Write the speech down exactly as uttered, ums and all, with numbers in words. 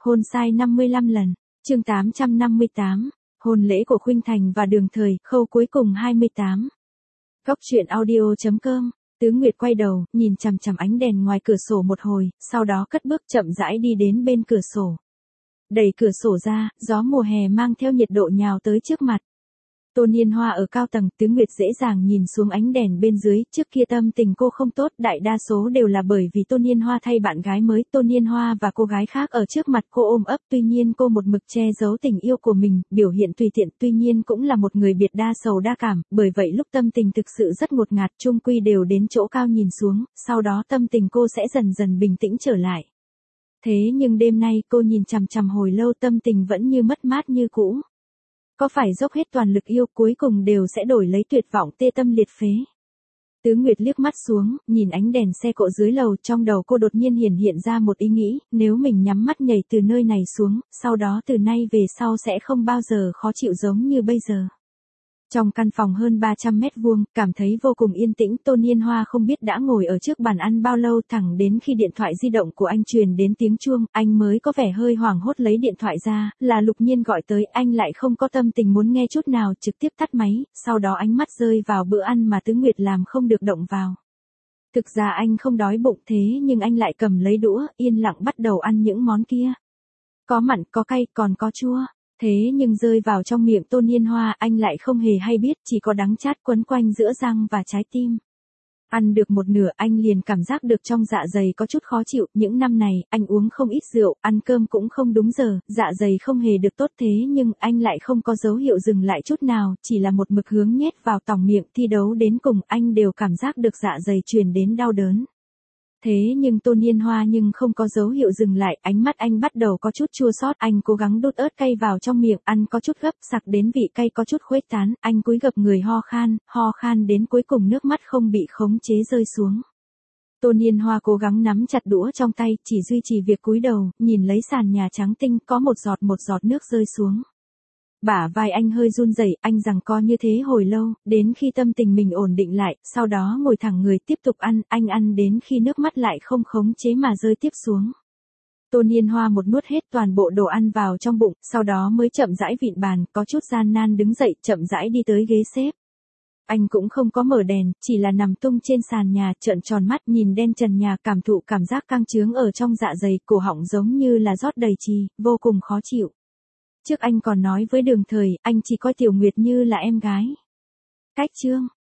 Hôn sai năm mươi lăm lần. Chương tám trăm năm mươi tám. Hôn lễ của Khuynh Thành và Đường Thời, khâu cuối cùng hai mươi tám. Góc truyện audio chấm com. Tứ Nguyệt quay đầu, nhìn chằm chằm ánh đèn ngoài cửa sổ một hồi, sau đó cất bước chậm rãi đi đến bên cửa sổ. Đẩy cửa sổ ra, gió mùa hè mang theo nhiệt độ nhào tới trước mặt. Tôn Niên Hoa ở cao tầng, Tứ Nguyệt dễ dàng nhìn xuống ánh đèn bên dưới, trước kia tâm tình cô không tốt, đại đa số đều là bởi vì Tôn Niên Hoa thay bạn gái mới, Tôn Niên Hoa và cô gái khác ở trước mặt cô ôm ấp, tuy nhiên cô một mực che giấu tình yêu của mình, biểu hiện tùy tiện, tuy nhiên cũng là một người biệt đa sầu đa cảm, bởi vậy lúc tâm tình thực sự rất ngột ngạt, chung quy đều đến chỗ cao nhìn xuống, sau đó tâm tình cô sẽ dần dần bình tĩnh trở lại. Thế nhưng đêm nay cô nhìn chằm chằm hồi lâu tâm tình vẫn như mất mát như cũ. Có phải dốc hết toàn lực yêu cuối cùng đều sẽ đổi lấy tuyệt vọng tê tâm liệt phế. Tứ Nguyệt liếc mắt xuống, nhìn ánh đèn xe cộ dưới lầu, trong đầu cô đột nhiên hiển hiện ra một ý nghĩ, nếu mình nhắm mắt nhảy từ nơi này xuống, sau đó từ nay về sau sẽ không bao giờ khó chịu giống như bây giờ. Trong căn phòng hơn ba trăm mét vuông, cảm thấy vô cùng yên tĩnh, Tôn Niên Hoa không biết đã ngồi ở trước bàn ăn bao lâu, thẳng đến khi điện thoại di động của anh truyền đến tiếng chuông, anh mới có vẻ hơi hoảng hốt lấy điện thoại ra, là Lục Nhiên gọi tới, anh lại không có tâm tình muốn nghe chút nào, trực tiếp tắt máy, sau đó ánh mắt rơi vào bữa ăn mà Tứ Nguyệt làm không được động vào. Thực ra anh không đói bụng thế nhưng anh lại cầm lấy đũa, yên lặng bắt đầu ăn những món kia. Có mặn, có cay, còn có chua. Thế nhưng rơi vào trong miệng Tôn Niên Hoa anh lại không hề hay biết, chỉ có đắng chát quấn quanh giữa răng và trái tim. Ăn được một nửa anh liền cảm giác được trong dạ dày có chút khó chịu, những năm này anh uống không ít rượu, ăn cơm cũng không đúng giờ, dạ dày không hề được tốt thế nhưng anh lại không có dấu hiệu dừng lại chút nào, chỉ là một mực hướng nhét vào tòng miệng, thi đấu đến cùng anh đều cảm giác được dạ dày truyền đến đau đớn. Thế nhưng Tôn Niên Hoa nhưng không có dấu hiệu dừng lại, ánh mắt anh bắt đầu có chút chua xót, anh cố gắng đút ớt cay vào trong miệng, ăn có chút gấp, sặc đến vị cay có chút khuếch tán, anh cúi gập người ho khan, ho khan đến cuối cùng nước mắt không bị khống chế rơi xuống. Tôn Niên Hoa cố gắng nắm chặt đũa trong tay, chỉ duy trì việc cúi đầu, nhìn lấy sàn nhà trắng tinh, có một giọt một giọt nước rơi xuống. Bả vai anh hơi run rẩy, anh giằng co như thế hồi lâu, đến khi tâm tình mình ổn định lại, sau đó ngồi thẳng người tiếp tục ăn, anh ăn đến khi nước mắt lại không khống chế mà rơi tiếp xuống. Tôn Niên Hoa một nuốt hết toàn bộ đồ ăn vào trong bụng, sau đó mới chậm rãi vịn bàn, có chút gian nan đứng dậy, chậm rãi đi tới ghế xếp. Anh cũng không có mở đèn, chỉ là nằm tung trên sàn nhà, trợn tròn mắt nhìn đen trần nhà, cảm thụ cảm giác căng chướng ở trong dạ dày, cổ họng giống như là rót đầy trì, vô cùng khó chịu. Trước anh còn nói với Đường Thời, anh chỉ coi Tiểu Nguyệt như là em gái. Cách chương.